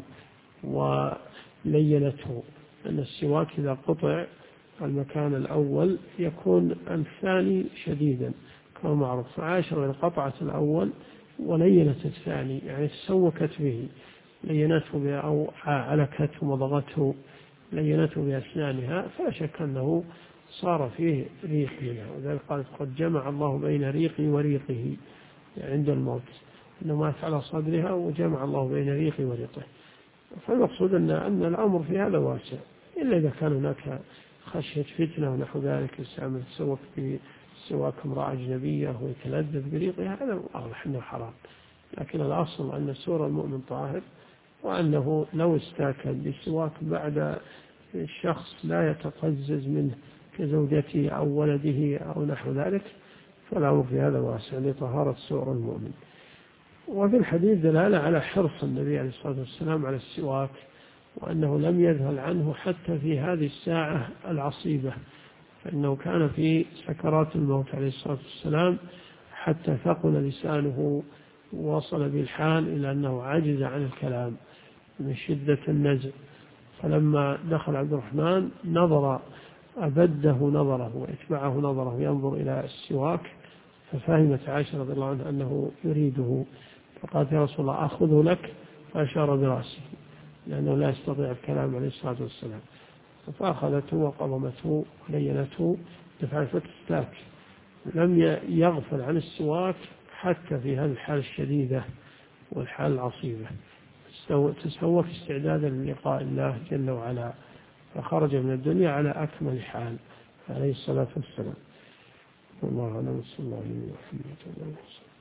ولينته. أن السواك إذا قطع المكان الأول يكون الثاني شديدا كما معروف. فعائشة قطعت الأول ولينت الثاني، يعني تسوكت به، لينته أو علكته وضغته، لينته بأسنانها، فلا شك أنه صار فيه ريق منها. وذلك قالت قد جمع الله بين ريقي وريقه عند الموت، إنه مات على صدرها وجمع الله بين ريقي وريقه. فالمقصود أن الأمر في هذا واسع، إلا إذا كان هناك خشية فتنة ونحو ذلك، يستعمل تسوك بسواك امرأة أجنبية ويتلذذ بريقها، هذا واضح أنه حرام. لكن الأصل أن سور المؤمن طاهر، وأنه لو استاك بسواك بعد الشخص لا يتقزز منه كزوجته أو ولده أو نحو ذلك، فالأمر في هذا واسع لطهارة سور المؤمن. وفي الحديث دلالة على حرص النبي عليه الصلاة والسلام على السواك، وأنه لم يذهل عنه حتى في هذه الساعة العصيبة، فإنه كان في سكرات الموت عليه الصلاة والسلام حتى ثقل لسانه ووصل بالحال إلى أنه عجز عن الكلام من شدة النزع. فلما دخل عبد الرحمن نظر، أبده نظره وإتبعه نظره ينظر إلى السواك، ففهمت عائشة رضي الله عنها أنه يريده، فقالت يا رسول الله أخذه لك، فأشار برأسه لأنه لا يستطيع الكلام عليه الصلاة والسلام، فأخذته وقضمته ولينته دفع فتستاك. لم يغفل عن السواك حتى في هذه الحالة الشديدة والحالة العصيبة، تسوك استعدادا للقاء الله جل وعلا، فخرج من الدنيا على أكمل حال عليه الصلاة والسلام. والله أعلم، صلى الله عليه وسلم.